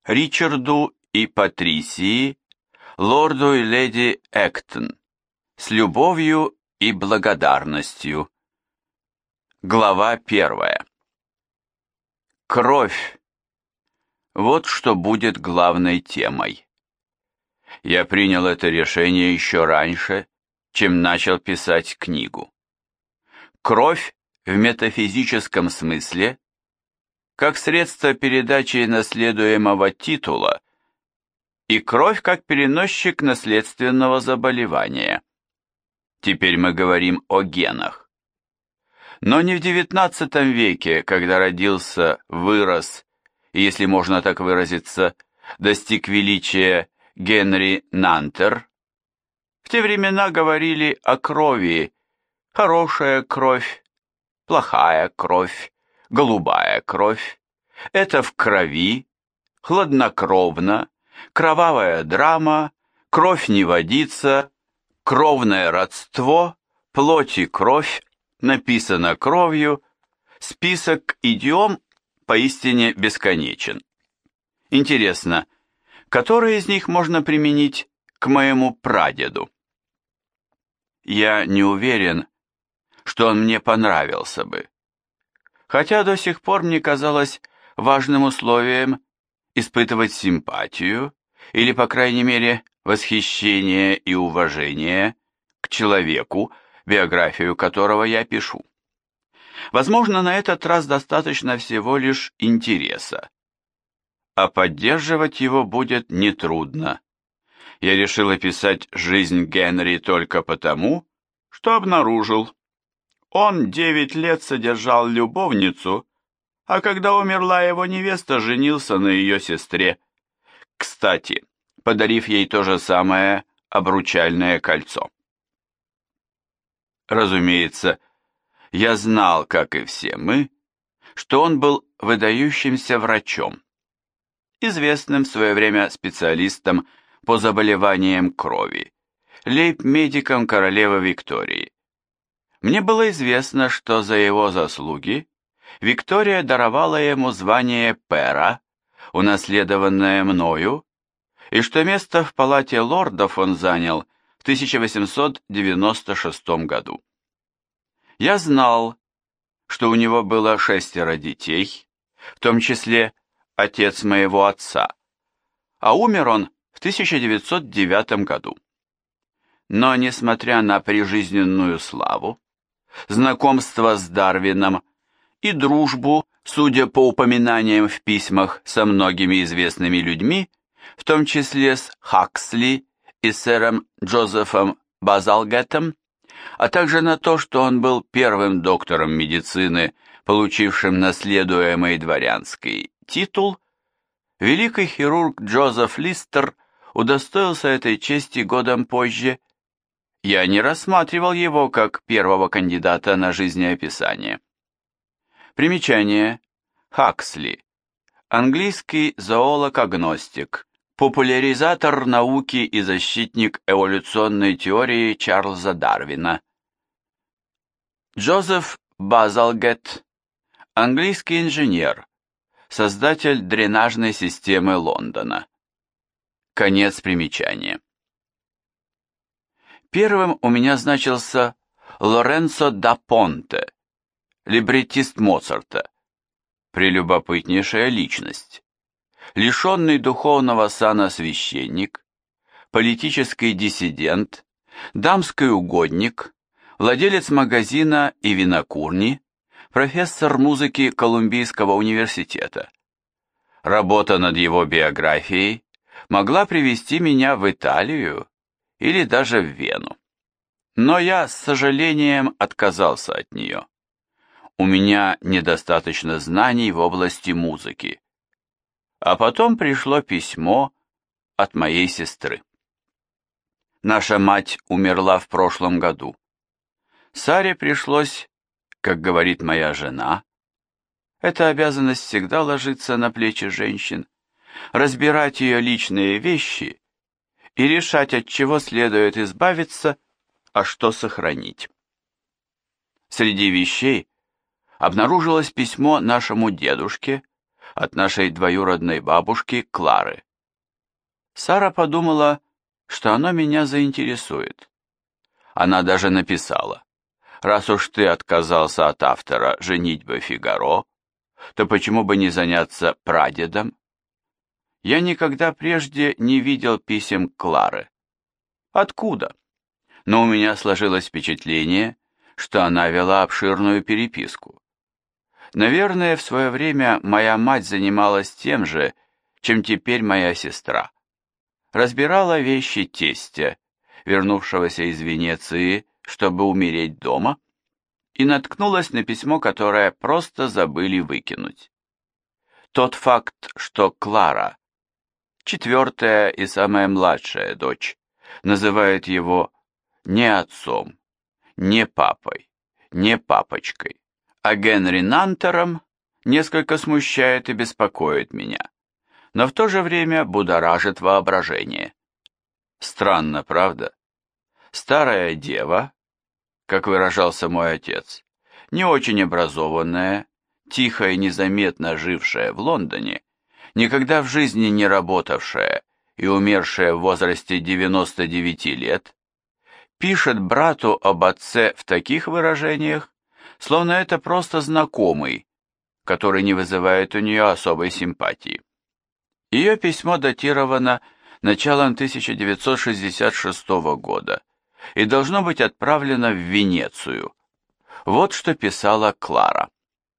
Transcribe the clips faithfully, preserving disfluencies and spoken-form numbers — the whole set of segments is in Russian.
Ричарду и Патрисии, лорду и леди Эктон, с любовью и благодарностью. Глава первая. Кровь. Вот что будет главной темой. Я принял это решение еще раньше, чем начал писать книгу. Кровь в метафизическом смысле, как средство передачи наследуемого титула, и кровь как переносчик наследственного заболевания. Теперь мы говорим о генах. Но не в девятнадцатом веке, когда родился, вырос, и, если можно так выразиться, достиг величия Генри Нантер. В те времена говорили о крови: хорошая кровь, плохая кровь, голубая кровь. Это в крови, хладнокровно, кровавая драма, кровь не водится, кровное родство, плоть и кровь, написано кровью, список идиом поистине бесконечен. Интересно, который из них можно применить к моему прадеду? Я не уверен, что он мне понравился бы, хотя до сих пор мне казалось важным условием испытывать симпатию или, по крайней мере, восхищение и уважение к человеку, биографию которого я пишу. Возможно, на этот раз достаточно всего лишь интереса, а поддерживать его будет нетрудно. Я решил описать жизнь Генри только потому, что обнаружил. Он девять лет содержал любовницу, а когда умерла его невеста, женился на ее сестре, кстати, подарив ей то же самое обручальное кольцо. Разумеется, я знал, как и все мы, что он был выдающимся врачом, известным в свое время специалистом по заболеваниям крови, лейб-медиком королевы Виктории. Мне было известно, что за его заслуги Виктория даровала ему звание пэра, унаследованное мною, и что место в палате лордов он занял в тысяча восемьсот девяносто шестом году. Я знал, что у него было шестеро детей, в том числе отец моего отца, а умер он в тысяча девятьсот девятом году. Но, несмотря на прижизненную славу, знакомство с Дарвином и дружбу, судя по упоминаниям в письмах, со многими известными людьми, в том числе с Хаксли и сэром Джозефом Базалгеттом, а также на то, что он был первым доктором медицины, получившим наследуемый дворянский титул, великий хирург Джозеф Листер удостоился этой чести годом позже. Я не рассматривал его как первого кандидата на жизнеописание. Примечание. Хаксли. Английский зоолог-агностик, популяризатор науки и защитник эволюционной теории Чарльза Дарвина. Джозеф Базалгетт. Английский инженер, создатель дренажной системы Лондона. Конец примечания. Первым у меня значился Лоренцо да Понте, либреттист Моцарта, прелюбопытнейшая личность, лишенный духовного сана священник, политический диссидент, дамский угодник, владелец магазина и винокурни, профессор музыки Колумбийского университета. Работа над его биографией могла привести меня в Италию или даже в Вену. Но я с сожалением отказался от нее. У меня недостаточно знаний в области музыки. А потом пришло письмо от моей сестры. Наша мать умерла в прошлом году. Саре пришлось, как говорит моя жена, эта обязанность всегда ложится на плечи женщин, разбирать ее личные вещи и решать, от чего следует избавиться, а что сохранить. Среди вещей обнаружилось письмо нашему дедушке, от нашей двоюродной бабушки Клары. Сара подумала, что оно меня заинтересует. Она даже написала: «Раз уж ты отказался от автора «Женитьбы Фигаро», то почему бы не заняться прадедом?» Я никогда прежде не видел писем Клары. Откуда? Но у меня сложилось впечатление, что она вела обширную переписку. Наверное, в свое время моя мать занималась тем же, чем теперь моя сестра. Разбирала вещи тестя, вернувшегося из Венеции, чтобы умереть дома, и наткнулась на письмо, которое просто забыли выкинуть. Тот факт, что Клара, четвертая и самая младшая дочь, называет его не отцом, не папой, не папочкой, а Генри Нантером, несколько смущает и беспокоит меня, но в то же время будоражит воображение. Странно, правда? Старая дева, как выражался мой отец, не очень образованная, тихо и незаметно жившая в Лондоне, никогда в жизни не работавшая и умершая в возрасте девяноста девяти лет, пишет брату об отце в таких выражениях, словно это просто знакомый, который не вызывает у нее особой симпатии. Ее письмо датировано началом тысяча девятьсот шестьдесят шестого года и должно быть отправлено в Венецию. Вот что писала Клара.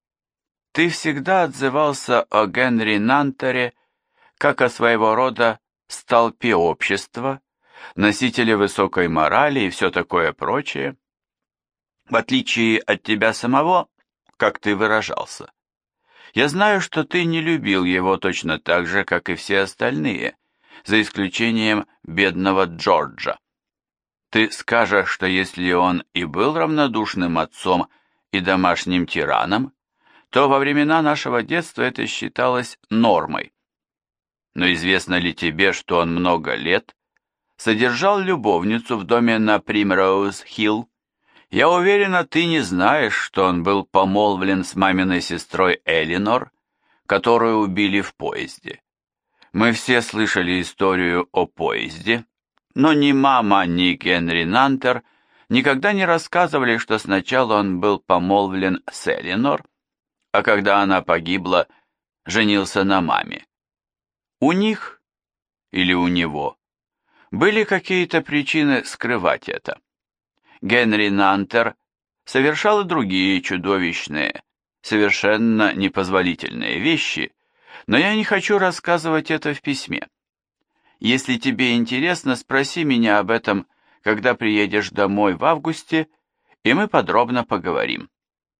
«Ты всегда отзывался о Генри Нантере как о своего рода столпе общества, носителе высокой морали и все такое прочее, в отличие от тебя самого, как ты выражался. Я знаю, что ты не любил его точно так же, как и все остальные, за исключением бедного Джорджа. Ты скажешь, что если он и был равнодушным отцом и домашним тираном, то во времена нашего детства это считалось нормой. Но известно ли тебе, что он много лет содержал любовницу в доме на Примроуз-Хилл? Я уверена, ты не знаешь, что он был помолвлен с маминой сестрой Элинор, которую убили в поезде. Мы все слышали историю о поезде, но ни мама, ни Генри Нантер никогда не рассказывали, что сначала он был помолвлен с Элинор, а когда она погибла, женился на маме. У них, или у него, были какие-то причины скрывать это. Генри Нантер совершал и другие чудовищные, совершенно непозволительные вещи, но я не хочу рассказывать это в письме. Если тебе интересно, спроси меня об этом, когда приедешь домой в августе, и мы подробно поговорим.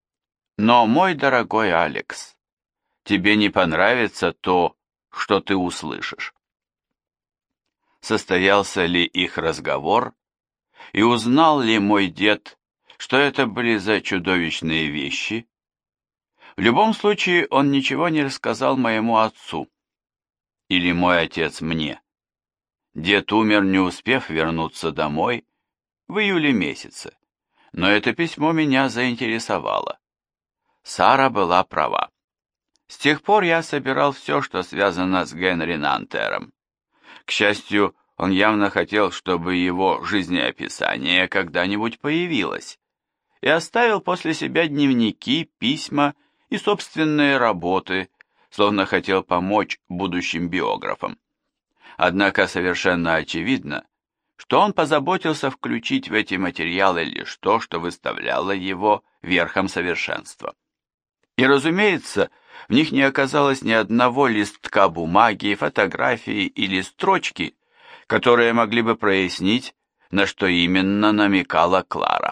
Но, мой дорогой Алекс, тебе не понравится то, что ты услышишь. Состоялся ли их разговор, и узнал ли мой дед, что это были за чудовищные вещи? В любом случае, он ничего не рассказал моему отцу, или мой отец мне. Дед умер, не успев вернуться домой, в июле месяце, но это письмо меня заинтересовало. Сара была права. С тех пор я собирал все, что связано с Генри Нантером. К счастью, он явно хотел, чтобы его жизнеописание когда-нибудь появилось, и оставил после себя дневники, письма и собственные работы, словно хотел помочь будущим биографам. Однако совершенно очевидно, что он позаботился включить в эти материалы лишь то, что выставляло его верхом совершенства. И, разумеется, в них не оказалось ни одного листка бумаги, фотографии или строчки, которые могли бы прояснить, на что именно намекала Клара.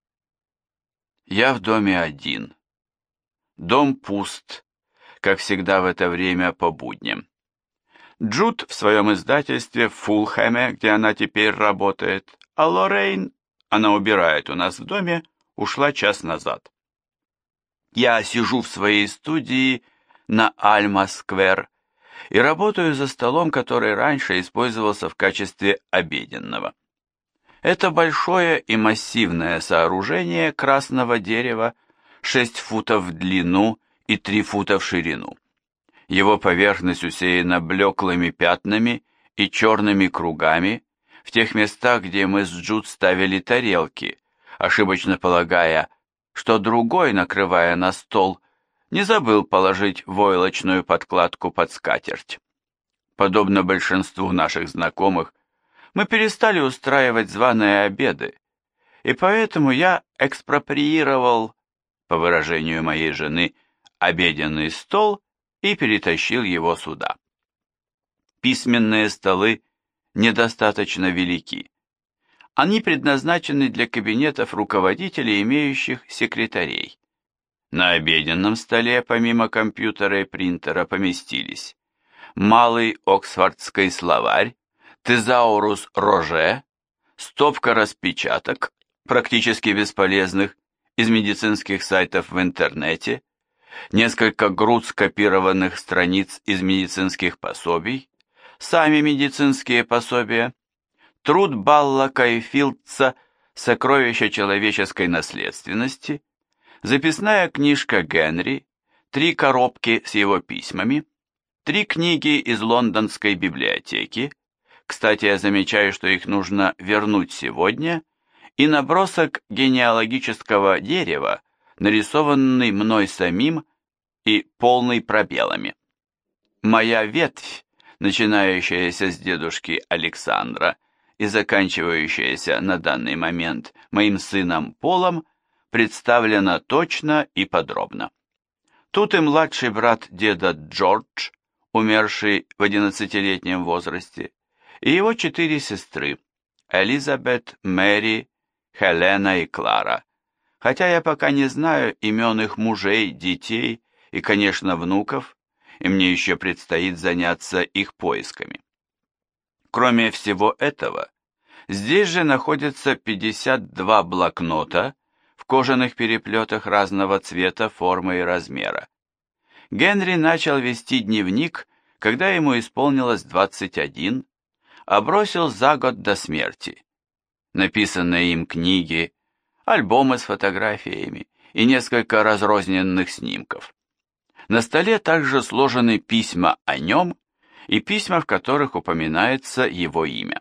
Я в доме один. Дом пуст, как всегда в это время по будням. Джуд в своем издательстве в Фулхэме, где она теперь работает, а Лоррейн, она убирает у нас в доме, ушла час назад. Я сижу в своей студии на Альма-сквер и работаю за столом, который раньше использовался в качестве обеденного. Это большое и массивное сооружение красного дерева, шесть футов в длину и три фута в ширину. Его поверхность усеяна блеклыми пятнами и черными кругами в тех местах, где мы с Джуд ставили тарелки, ошибочно полагая, что другой, накрывая на стол, не забыл положить войлочную подкладку под скатерть. Подобно большинству наших знакомых, мы перестали устраивать званые обеды, и поэтому я экспроприировал, по выражению моей жены, обеденный стол и перетащил его сюда. Письменные столы недостаточно велики. Они предназначены для кабинетов руководителей, имеющих секретарей. На обеденном столе, помимо компьютера и принтера, поместились малый оксфордский словарь, тезаурус Роже, стопка распечаток, практически бесполезных, из медицинских сайтов в интернете, несколько груд скопированных страниц из медицинских пособий, сами медицинские пособия, труд Баллака и Филдса «Сокровища человеческой наследственности», записная книжка Генри, три коробки с его письмами, три книги из лондонской библиотеки, кстати, я замечаю, что их нужно вернуть сегодня, и набросок генеалогического дерева, нарисованный мной самим и полный пробелами. Моя ветвь, начинающаяся с дедушки Александра и заканчивающаяся на данный момент моим сыном Полом, представлена точно и подробно. Тут и младший брат деда Джордж, умерший в одиннадцатилетнем возрасте, и его четыре сестры – Элизабет, Мэри, Хелена и Клара, хотя я пока не знаю имен их мужей, детей и, конечно, внуков, и мне еще предстоит заняться их поисками. Кроме всего этого, здесь же находятся пятьдесят два блокнота в кожаных переплетах разного цвета, формы и размера. Генри начал вести дневник, когда ему исполнилось двадцать один, а бросил за год до смерти. Написанные им книги, альбомы с фотографиями и несколько разрозненных снимков. На столе также сложены письма о нем и письма, в которых упоминается его имя.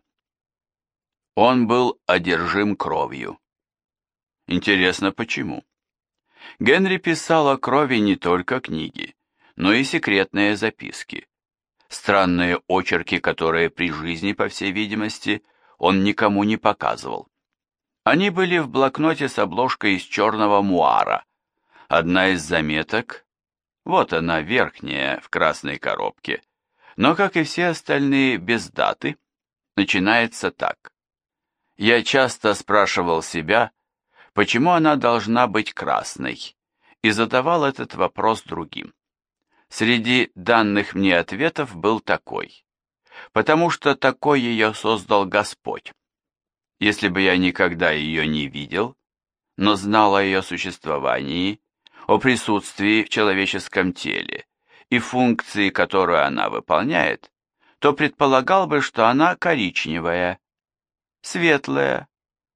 Он был одержим кровью. Интересно, почему? Генри писал о крови не только книги, но и секретные записки. Странные очерки, которые при жизни, по всей видимости, он никому не показывал. Они были в блокноте с обложкой из черного муара. Одна из заметок, вот она верхняя в красной коробке, но, как и все остальные без даты, начинается так. Я часто спрашивал себя, почему она должна быть красной, и задавал этот вопрос другим. Среди данных мне ответов был такой: потому что такой ее создал Господь. Если бы я никогда ее не видел, но знал о ее существовании, о присутствии в человеческом теле и функции, которую она выполняет, то предполагал бы, что она коричневая, светлая,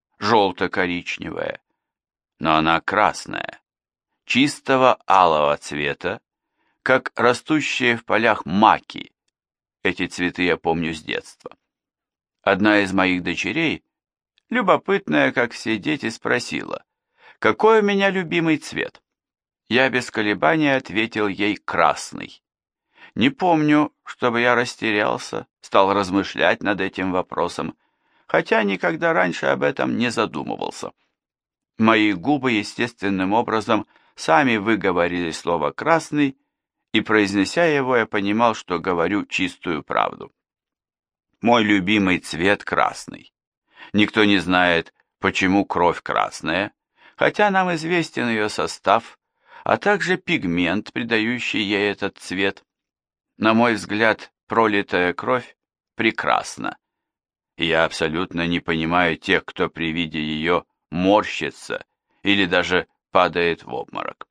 желто-коричневая, но она красная, чистого алого цвета, как растущие в полях маки. Эти цветы я помню с детства. Одна из моих дочерей, любопытная, как все дети, спросила, какой у меня любимый цвет. Я без колебания ответил ей красный. Не помню, чтобы я растерялся, стал размышлять над этим вопросом, хотя никогда раньше об этом не задумывался. Мои губы естественным образом сами выговорили слово «красный», и, произнеся его, я понимал, что говорю чистую правду. Мой любимый цвет красный. Никто не знает, почему кровь красная, хотя нам известен ее состав, а также пигмент, придающий ей этот цвет. На мой взгляд, пролитая кровь прекрасна, и я абсолютно не понимаю тех, кто при виде ее морщится или даже падает в обморок.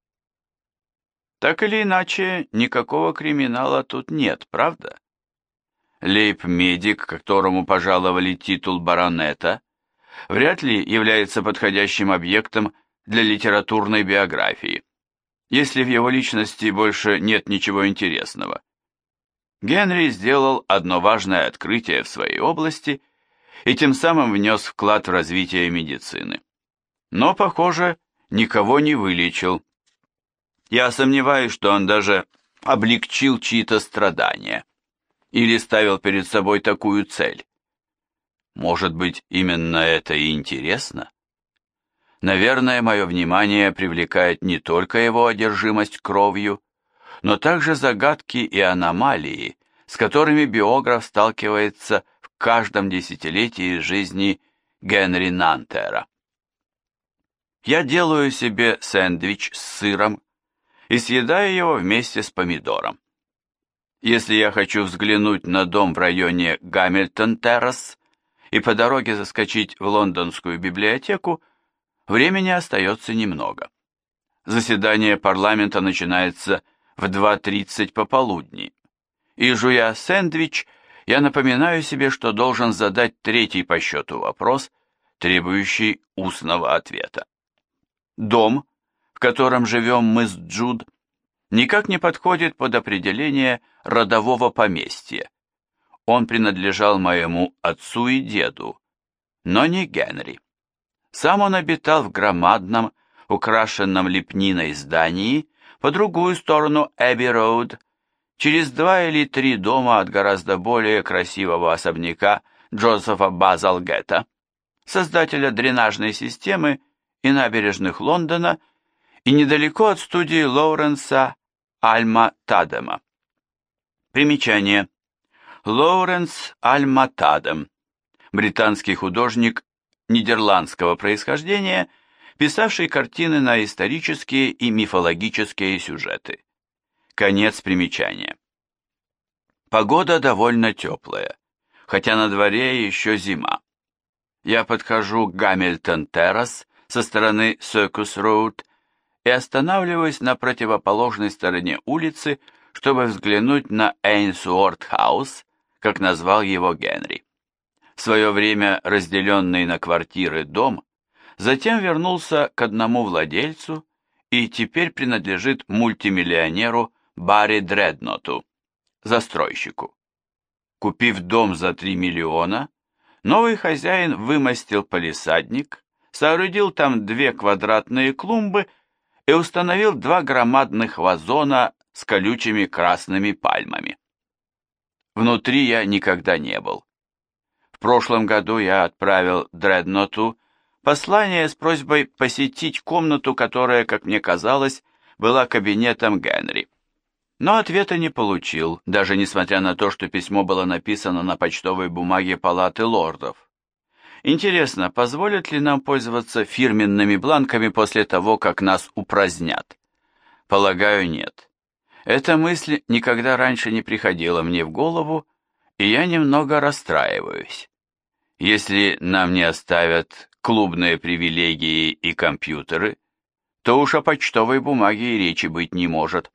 Так или иначе, никакого криминала тут нет, правда? Лейб-медик, которому пожаловали титул баронета, вряд ли является подходящим объектом для литературной биографии. если в его личности больше нет ничего интересного. Генри сделал одно важное открытие в своей области и тем самым внес вклад в развитие медицины. Но, похоже, никого не вылечил. Я сомневаюсь, что он даже облегчил чьи-то страдания или ставил перед собой такую цель. Может быть, именно это и интересно? Наверное, мое внимание привлекает не только его одержимость кровью, но также загадки и аномалии, с которыми биограф сталкивается в каждом десятилетии жизни Генри Нантера. Я делаю себе сэндвич с сыром и съедаю его вместе с помидором. Если я хочу взглянуть на дом в районе Гамильтон-Террас и по дороге заскочить в лондонскую библиотеку, времени остается немного. Заседание парламента начинается в два тридцать пополудни, и, жуя сэндвич, я напоминаю себе, что должен задать третий по счету вопрос, требующий устного ответа. Дом, в котором живем мы с Джуд, никак не подходит под определение родового поместья. Он принадлежал моему отцу и деду, но не Генри. Сам он обитал в громадном, украшенном лепниной здании по другую сторону Эбби-Роуд, через два или три дома от гораздо более красивого особняка Джозефа Базалгета, создателя дренажной системы и набережных Лондона, и недалеко от студии Лоуренса Альма Тадема. Примечание. Лоуренс Альма Тадем, британский художник нидерландского происхождения, писавший картины на исторические и мифологические сюжеты. Конец примечания. Погода довольно теплая, хотя на дворе еще зима. Я подхожу к Гамильтон-Террас со стороны Circus-Road и останавливаюсь на противоположной стороне улицы, чтобы взглянуть на Эйнсуорт-хаус, как назвал его Генри. В свое время разделенный на квартиры дом, затем вернулся к одному владельцу и теперь принадлежит мультимиллионеру Барри Дредноту, застройщику. Купив дом за три миллиона, новый хозяин вымостил палисадник, соорудил там две квадратные клумбы и установил два громадных вазона с колючими красными пальмами. Внутри я никогда не был. В прошлом году я отправил Дредноту послание с просьбой посетить комнату, которая, как мне казалось, была кабинетом Генри. Но ответа не получил, даже несмотря на то, что письмо было написано на почтовой бумаге Палаты лордов. Интересно, позволят ли нам пользоваться фирменными бланками после того, как нас упразднят? Полагаю, нет. Эта мысль никогда раньше не приходила мне в голову, и я немного расстраиваюсь. Если нам не оставят клубные привилегии и компьютеры, то уж о почтовой бумаге и речи быть не может.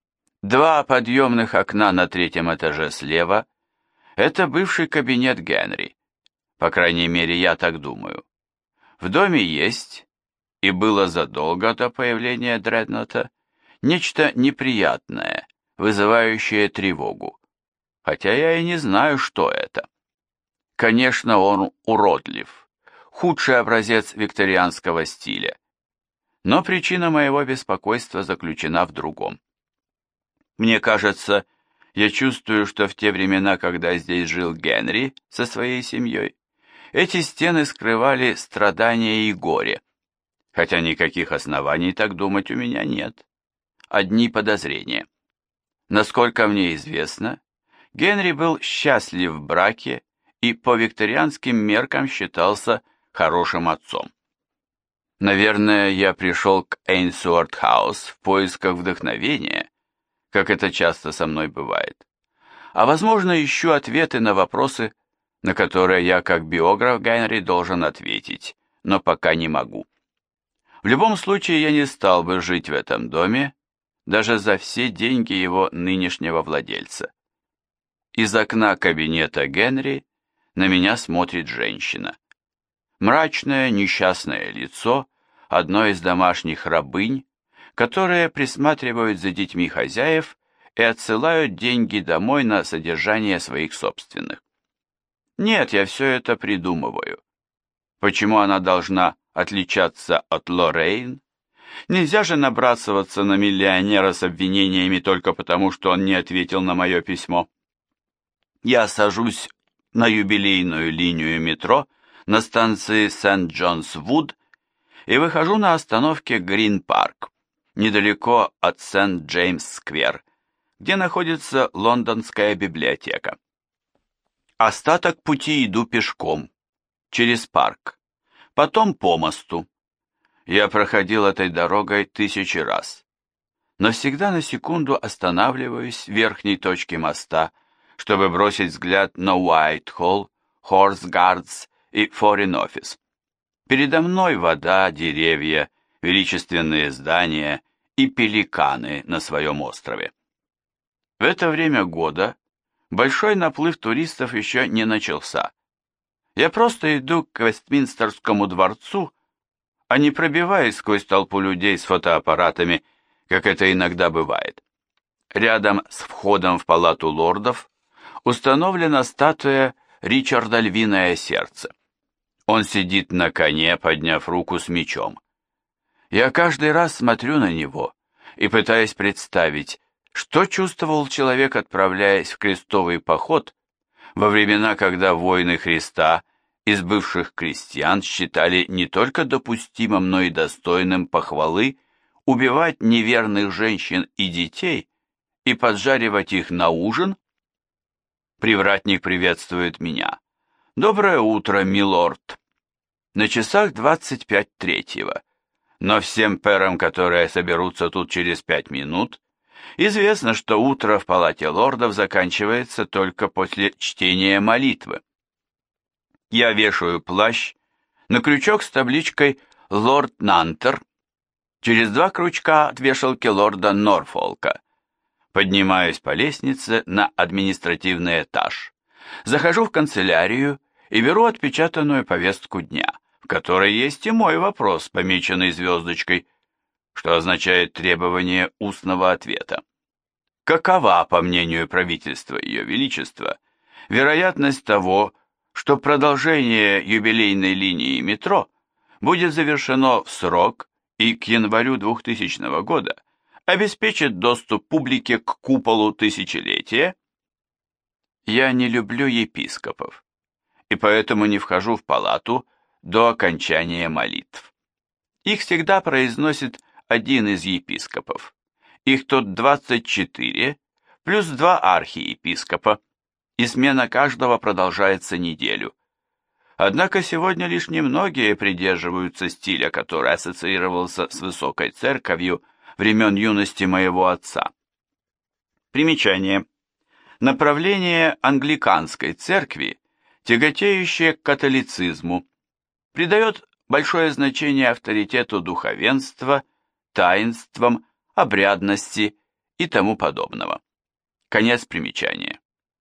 Два подъемных окна на третьем этаже слева – это бывший кабинет Генри. По крайней мере, я так думаю. В доме есть, и было задолго до появления Дреднота, нечто неприятное, вызывающее тревогу. Хотя я и не знаю, что это. Конечно, он уродлив, худший образец викторианского стиля. Но причина моего беспокойства заключена в другом. Мне кажется, я чувствую, что в те времена, когда здесь жил Генри со своей семьей, эти стены скрывали страдания и горе, хотя никаких оснований так думать у меня нет. Одни подозрения. Насколько мне известно, Генри был счастлив в браке и по викторианским меркам считался хорошим отцом. Наверное, я пришел к Эйнсуорт-хаус в поисках вдохновения, как это часто со мной бывает. А возможно, ищу ответы на вопросы, на которые я, как биограф Генри, должен ответить, но пока не могу. В любом случае, я не стал бы жить в этом доме, даже за все деньги его нынешнего владельца. Из окна кабинета Генри на меня смотрит женщина. Мрачное, несчастное лицо одной из домашних рабынь, которые присматривают за детьми хозяев и отсылают деньги домой на содержание своих собственных. Нет, я все это придумываю. Почему она должна отличаться от Лоррейн? Нельзя же набрасываться на миллионера с обвинениями только потому, что он не ответил на мое письмо. Я сажусь на юбилейную линию метро на станции Сент-Джонс-Вуд и выхожу на остановке Грин-Парк, недалеко от Сент-Джеймс-Сквер, где находится лондонская библиотека. Остаток пути иду пешком, через парк, потом по мосту. Я проходил этой дорогой тысячи раз, но всегда на секунду останавливаюсь в верхней точке моста, чтобы бросить взгляд на Уайт-Холл, Хорс-Гардс и Форин-Офис. Передо мной вода, деревья, величественные здания и пеликаны на своем острове. В это время года большой наплыв туристов еще не начался. Я просто иду к Вестминстерскому дворцу, а не пробиваясь сквозь толпу людей с фотоаппаратами, как это иногда бывает. Рядом с входом в палату лордов установлена статуя Ричарда Львиное Сердце. Он сидит на коне, подняв руку с мечом. Я каждый раз смотрю на него и пытаюсь представить, что чувствовал человек, отправляясь в крестовый поход во времена, когда воины Христа из бывших крестьян считали не только допустимым, но и достойным похвалы убивать неверных женщин и детей и поджаривать их на ужин? Привратник приветствует меня. «Доброе утро, милорд!» На часах двадцать пять третьего, но всем пэрам, которые соберутся тут через пять минут, известно, что утро в палате лордов заканчивается только после чтения молитвы. Я вешаю плащ на крючок с табличкой «Лорд Нантер», через два крючка от вешалки лорда Норфолка. Поднимаюсь по лестнице на административный этаж. Захожу в канцелярию и беру отпечатанную повестку дня, в которой есть и мой вопрос, помеченный звездочкой, что означает требование устного ответа. Какова, по мнению правительства Ее Величества, вероятность того, что продолжение юбилейной линии метро будет завершено в срок и к январю двухтысячного года обеспечит доступ публике к куполу тысячелетия? Я не люблю епископов, и поэтому не вхожу в палату до окончания молитв. Их всегда произносит один из епископов. Их тут двадцать четыре, плюс два архиепископа, и смена каждого продолжается неделю. Однако сегодня лишь немногие придерживаются стиля, который ассоциировался с высокой церковью времен юности моего отца. Примечание. Направление англиканской церкви, тяготеющее к католицизму, придает большое значение авторитету духовенства, таинствам, обрядности и тому подобного. Конец примечания.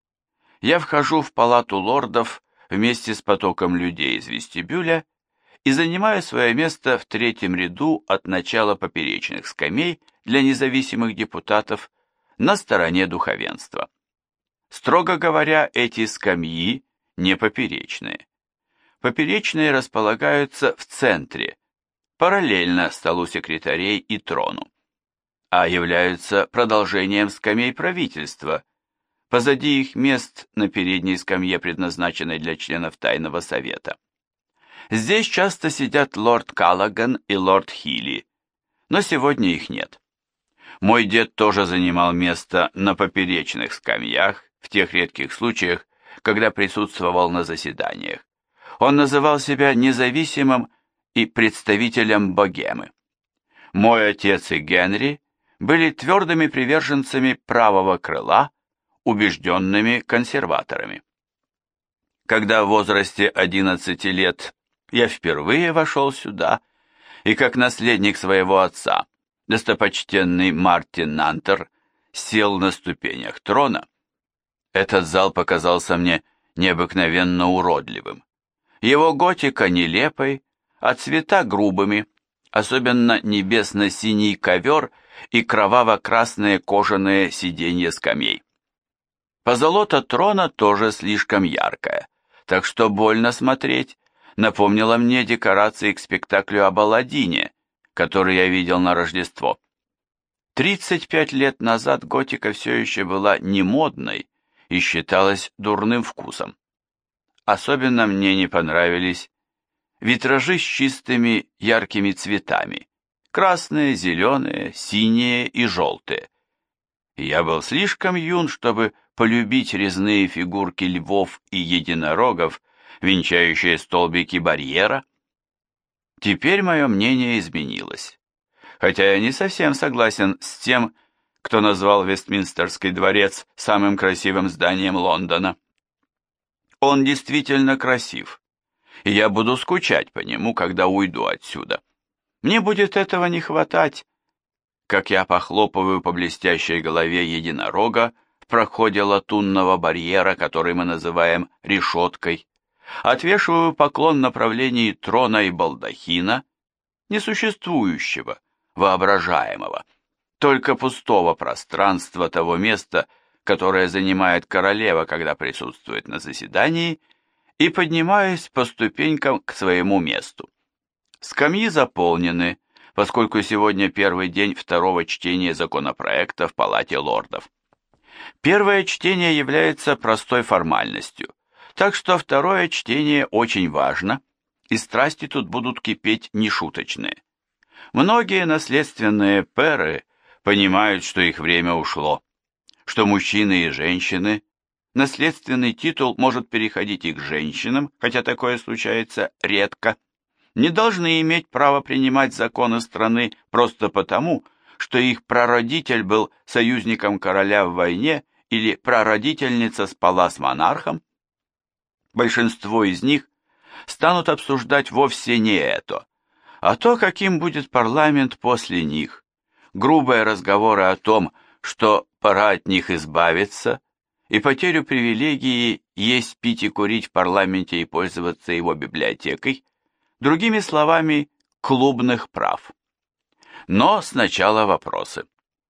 Я вхожу в палату лордов вместе с потоком людей из вестибюля и занимаю свое место в третьем ряду от начала поперечных скамей для независимых депутатов на стороне духовенства. Строго говоря, эти скамьи не поперечные. Поперечные располагаются в центре, параллельно столу секретарей и трону, а являются продолжением скамей правительства, позади их мест на передней скамье, предназначенной для членов Тайного Совета. Здесь часто сидят лорд Каллаган и лорд Хилли, но сегодня их нет. Мой дед тоже занимал место на поперечных скамьях в тех редких случаях, когда присутствовал на заседаниях. Он называл себя независимым и представителем богемы. Мой отец и Генри были твердыми приверженцами правого крыла, убежденными консерваторами. Когда в возрасте одиннадцати лет я впервые вошел сюда, и как наследник своего отца, достопочтенный Мартин Нантер, сел на ступенях трона, этот зал показался мне необыкновенно уродливым. Его готика нелепой, а цвета грубыми, особенно небесно-синий ковер и кроваво-красные кожаные сиденья скамей. Позолота трона тоже слишком яркая, так что больно смотреть, напомнила мне декорации к спектаклю об Аладдине, который я видел на Рождество. тридцать пять лет назад готика все еще была не модной и считалась дурным вкусом. Особенно мне не понравились витражи с чистыми яркими цветами, красные, зеленые, синие и желтые. Я был слишком юн, чтобы полюбить резные фигурки львов и единорогов, венчающие столбики барьера. Теперь мое мнение изменилось, хотя я не совсем согласен с тем, кто назвал Вестминстерский дворец самым красивым зданием Лондона. Он действительно красив, и я буду скучать по нему, когда уйду отсюда. Мне будет этого не хватать, как я похлопываю по блестящей голове единорога в проходе латунного барьера, который мы называем решеткой, отвешиваю поклон в направлении трона и балдахина, несуществующего, воображаемого, только пустого пространства того места, которое занимает королева, когда присутствует на заседании, и поднимаюсь по ступенькам к своему месту. Скамьи заполнены, поскольку сегодня первый день второго чтения законопроекта в Палате лордов. Первое чтение является простой формальностью, так что второе чтение очень важно, и страсти тут будут кипеть нешуточные. Многие наследственные пэры понимают, что их время ушло, что мужчины и женщины, наследственный титул может переходить и к женщинам, хотя такое случается редко, не должны иметь права принимать законы страны просто потому, что их прародитель был союзником короля в войне или прародительница спала с монархом. Большинство из них станут обсуждать вовсе не это, а то, каким будет парламент после них, грубые разговоры о том, что пора от них избавиться, и потерю привилегии есть, пить и курить в парламенте и пользоваться его библиотекой, другими словами, клубных прав. Но сначала вопросы.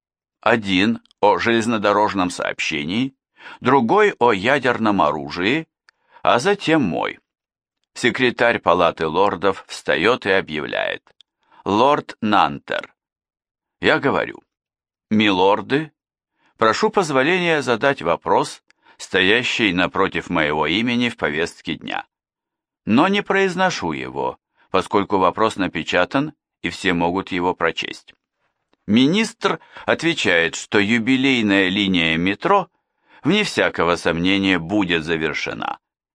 Один о железнодорожном сообщении, другой о ядерном оружии, а затем мой. Секретарь Палаты лордов встает и объявляет: «Лорд Нантер». Я говорю: «Милорды, прошу позволения задать вопрос, стоящий напротив моего имени в повестке дня». Но не произношу его, поскольку вопрос напечатан, и все могут его прочесть. Министр отвечает, что юбилейная линия метро, вне всякого сомнения, будет завершена.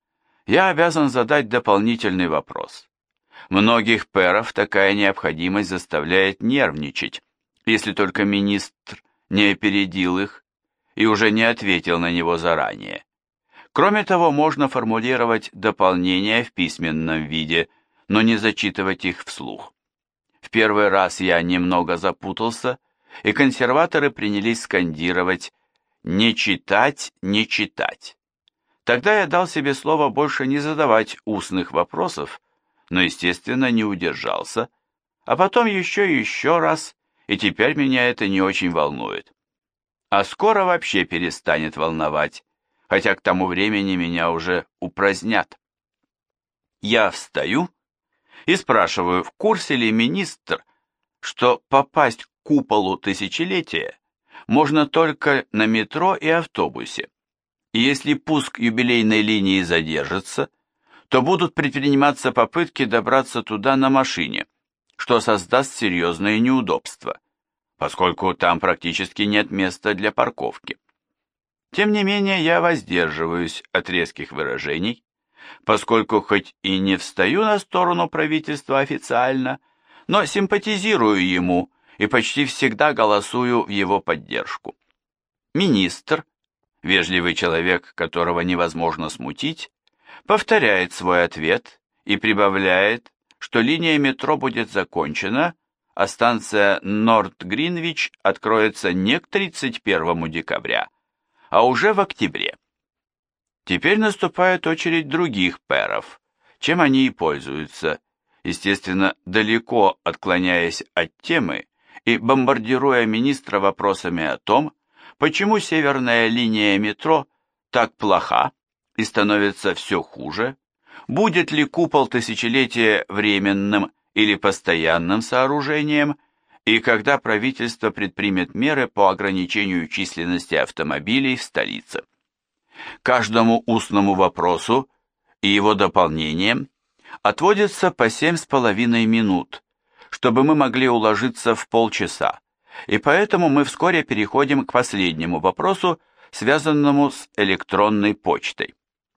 Я обязан задать дополнительный вопрос. Многих пэров такая необходимость заставляет нервничать, если только министр не опередил их и уже не ответил на него заранее. Кроме того, можно формулировать дополнения в письменном виде, но не зачитывать их вслух. В первый раз я немного запутался, и консерваторы принялись скандировать «не читать, не читать». Тогда я дал себе слово больше не задавать устных вопросов, но, естественно, не удержался, а потом еще и еще раз, и теперь меня это не очень волнует. А скоро вообще перестанет волновать, хотя к тому времени меня уже упразднят. Я встаю и спрашиваю, в курсе ли министр, что попасть к куполу тысячелетия можно только на метро и автобусе, и если пуск юбилейной линии задержится, то будут предприниматься попытки добраться туда на машине, что создаст серьезные неудобства, поскольку там практически нет места для парковки. Тем не менее, я воздерживаюсь от резких выражений, поскольку хоть и не встаю на сторону правительства официально, но симпатизирую ему и почти всегда голосую в его поддержку. Министр, вежливый человек, которого невозможно смутить, повторяет свой ответ и прибавляет, что линия метро будет закончена, а станция Норт-Гринвич откроется не к тридцать первому декабря, а уже в октябре. Теперь наступает очередь других пэров, чем они и пользуются, естественно, далеко отклоняясь от темы и бомбардируя министра вопросами о том, почему северная линия метро так плоха и становится все хуже, будет ли купол тысячелетия временным или постоянным сооружением, и когда правительство предпримет меры по ограничению численности автомобилей в столице. Каждому устному вопросу и его дополнениям отводится по семь с половиной минут, чтобы мы могли уложиться в полчаса, и поэтому мы вскоре переходим к последнему вопросу, связанному с электронной почтой.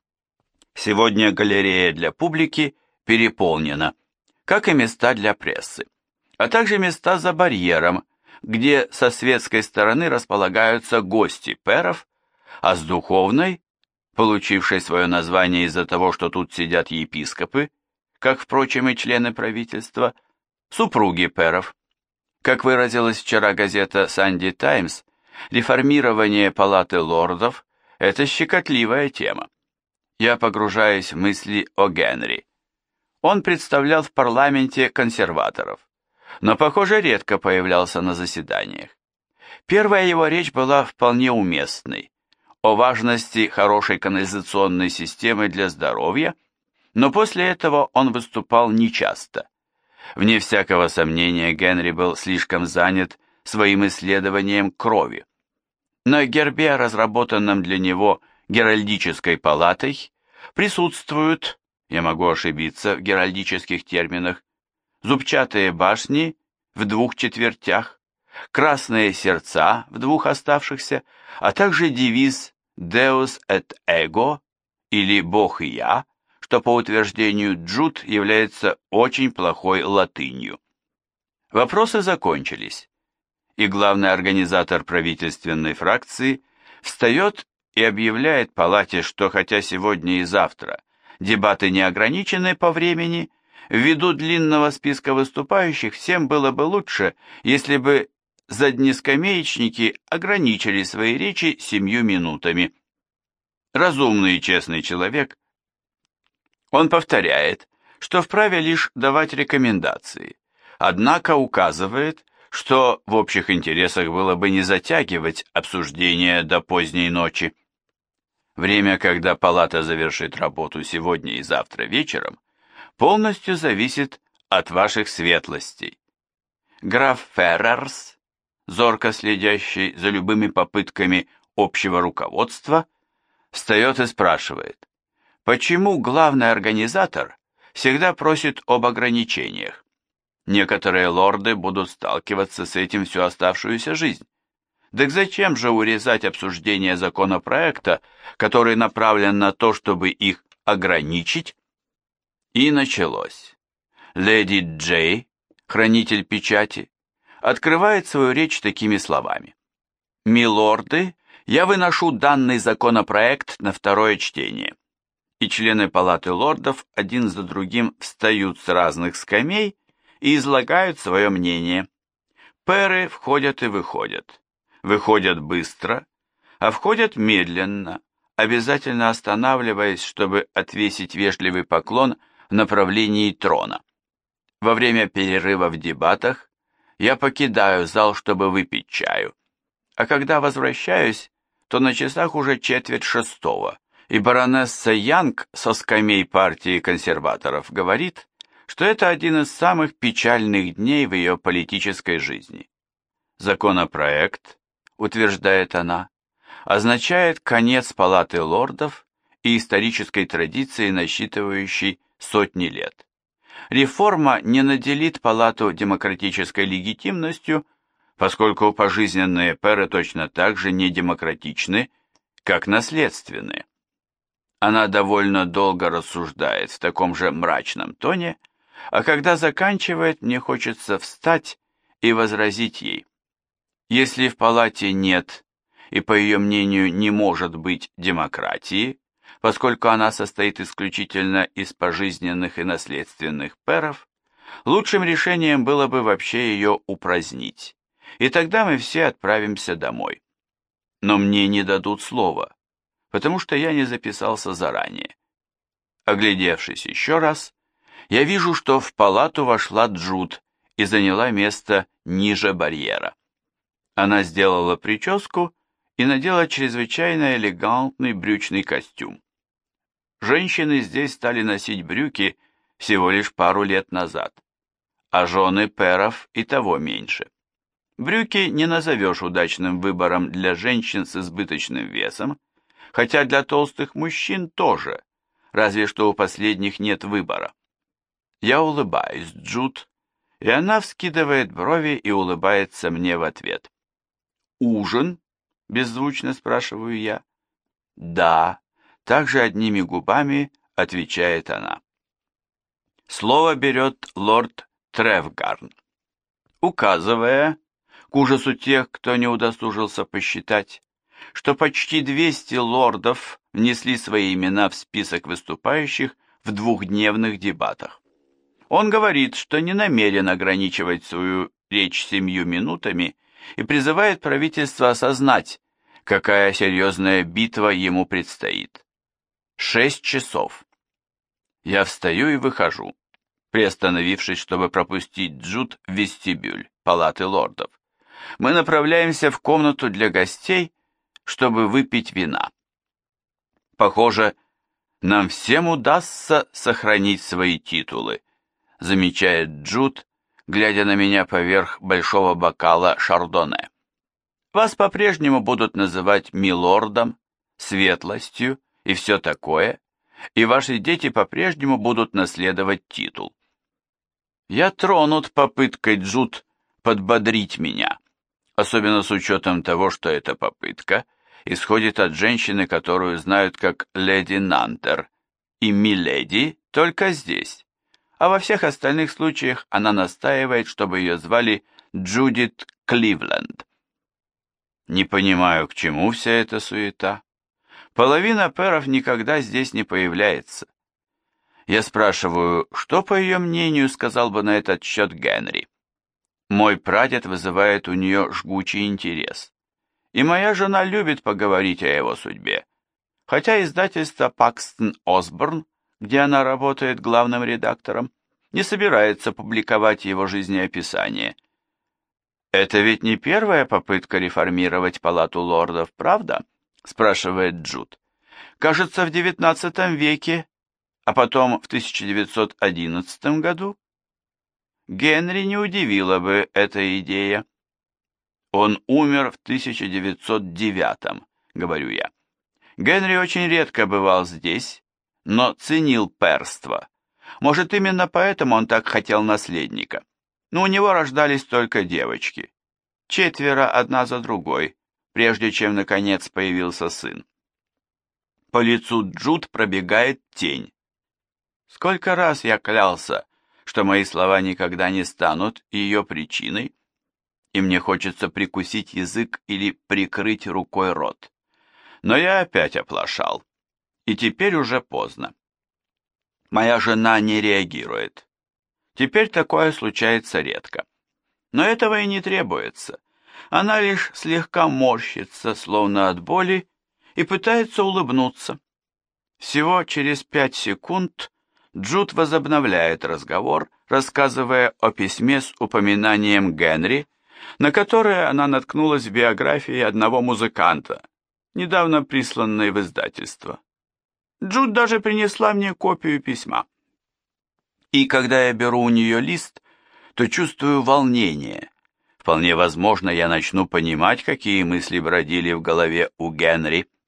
Сегодня галерея для публики переполнена, как и места для прессы, а также места за барьером, где со светской стороны располагаются гости пэров, а с духовной, получившей свое название из-за того, что тут сидят епископы, как, впрочем, и члены правительства, супруги пэров. Как выразилась вчера газета «Санди Таймс», реформирование палаты лордов – это щекотливая тема. Я погружаюсь в мысли о Генри. Он представлял в парламенте консерваторов, но, похоже, редко появлялся на заседаниях. Первая его речь была вполне уместной, о важности хорошей канализационной системы для здоровья, но после этого он выступал нечасто. Вне всякого сомнения, Генри был слишком занят своим исследованием крови. На гербе, разработанном для него Геральдической палатой, присутствуют, я могу ошибиться в геральдических терминах, зубчатые башни в двух четвертях, красные сердца в двух оставшихся, а также девиз «Deus et ego» или «Бог и я», что по утверждению Джуд является очень плохой латынью. Вопросы закончились, и главный организатор правительственной фракции встает и объявляет палате, что хотя сегодня и завтра дебаты не ограничены по времени, ввиду длинного списка выступающих всем было бы лучше, если бы заднескамеечники ограничили свои речи семью минутами. Разумный и честный человек, он повторяет, что вправе лишь давать рекомендации, однако указывает, что в общих интересах было бы не затягивать обсуждение до поздней ночи. Время, когда палата завершит работу сегодня и завтра вечером, полностью зависит от ваших светлостей. Граф Феррерс, зорко следящий за любыми попытками общего руководства, встает и спрашивает, почему главный организатор всегда просит об ограничениях? Некоторые лорды будут сталкиваться с этим всю оставшуюся жизнь. Так зачем же урезать обсуждение законопроекта, который направлен на то, чтобы их ограничить? И началось. Леди Джей, хранитель печати, открывает свою речь такими словами. «Милорды, я выношу данный законопроект на второе чтение». И члены палаты лордов один за другим встают с разных скамей и излагают свое мнение. Пэры входят и выходят. Выходят быстро, а входят медленно, обязательно останавливаясь, чтобы отвесить вежливый поклон в направлении трона. Во время перерыва в дебатах я покидаю зал, чтобы выпить чаю, а когда возвращаюсь, то на часах уже четверть шестого, и баронесса Янг со скамей партии консерваторов говорит, что это один из самых печальных дней в ее политической жизни. Законопроект, утверждает она, означает конец палаты лордов и исторической традиции, насчитывающей сотни лет. Реформа не наделит палату демократической легитимностью, поскольку пожизненные пэры точно так же недемократичны, как наследственные. Она довольно долго рассуждает в таком же мрачном тоне, а когда заканчивает, мне хочется встать и возразить ей. Если в палате нет, и по ее мнению не может быть демократии, поскольку она состоит исключительно из пожизненных и наследственных пэров, лучшим решением было бы вообще ее упразднить, и тогда мы все отправимся домой. Но мне не дадут слова, потому что я не записался заранее. Оглядевшись еще раз, Я вижу, что в палату вошла Джуд и заняла место ниже барьера. Она сделала прическу и надела чрезвычайно элегантный брючный костюм. Женщины здесь стали носить брюки всего лишь пару лет назад, а жены пэров и того меньше. Брюки не назовешь удачным выбором для женщин с избыточным весом, хотя для толстых мужчин тоже, разве что у последних нет выбора. Я улыбаюсь Джуд, и она вскидывает брови и улыбается мне в ответ. «Ужин?» – беззвучно спрашиваю я. «Да», – также одними губами отвечает она. Слово берет лорд Тревгарн, указывая, к ужасу тех, кто не удосужился посчитать, что почти двести лордов внесли свои имена в список выступающих в двухдневных дебатах. Он говорит, что не намерен ограничивать свою речь семью минутами и призывает правительство осознать, какая серьезная битва ему предстоит. Шесть часов. Я встаю и выхожу, приостановившись, чтобы пропустить Джуд в вестибюль палаты лордов. Мы направляемся в комнату для гостей, чтобы выпить вина. Похоже, нам всем удастся сохранить свои титулы, замечает Джуд, глядя на меня поверх большого бокала шардоне. Вас по-прежнему будут называть милордом, светлостью и все такое, и ваши дети по-прежнему будут наследовать титул. Я тронут попыткой Джуд подбодрить меня, особенно с учетом того, что эта попытка исходит от женщины, которую знают как леди Нантер, и миледи только здесь, а во всех остальных случаях она настаивает, чтобы ее звали Джудит Кливленд. Не понимаю, к чему вся эта суета. Половина пэров никогда здесь не появляется. Я спрашиваю, что, по ее мнению, сказал бы на этот счет Генри. Мой прадед вызывает у нее жгучий интерес. И моя жена любит поговорить о его судьбе, хотя издательство Пакстон Осборн, где она работает главным редактором, не собирается публиковать его жизнеописание. «Это ведь не первая попытка реформировать Палату лордов, правда?» – спрашивает Джуд. «Кажется, в девятнадцатом веке, а потом в тысяча девятьсот одиннадцатом году?» Генри не удивила бы эта идея. «Он умер в тысяча девятьсот девятом, говорю я. Генри очень редко бывал здесь, но ценил пэрство. Может, именно поэтому он так хотел наследника. Но у него рождались только девочки. Четверо одна за другой, прежде чем, наконец, появился сын. По лицу Джуд пробегает тень. Сколько раз я клялся, что мои слова никогда не станут ее причиной, и мне хочется прикусить язык или прикрыть рукой рот. Но я опять оплошал, и теперь уже поздно. Моя жена не реагирует. Теперь такое случается редко. Но этого и не требуется. Она лишь слегка морщится, словно от боли, и пытается улыбнуться. Всего через пять секунд Джуд возобновляет разговор, рассказывая о письме с упоминанием Генри, на которое она наткнулась в биографии одного музыканта, недавно присланной в издательство. Джуд даже принесла мне копию письма. И когда я беру у нее лист, то чувствую волнение. Вполне возможно, я начну понимать, какие мысли бродили в голове у Генри.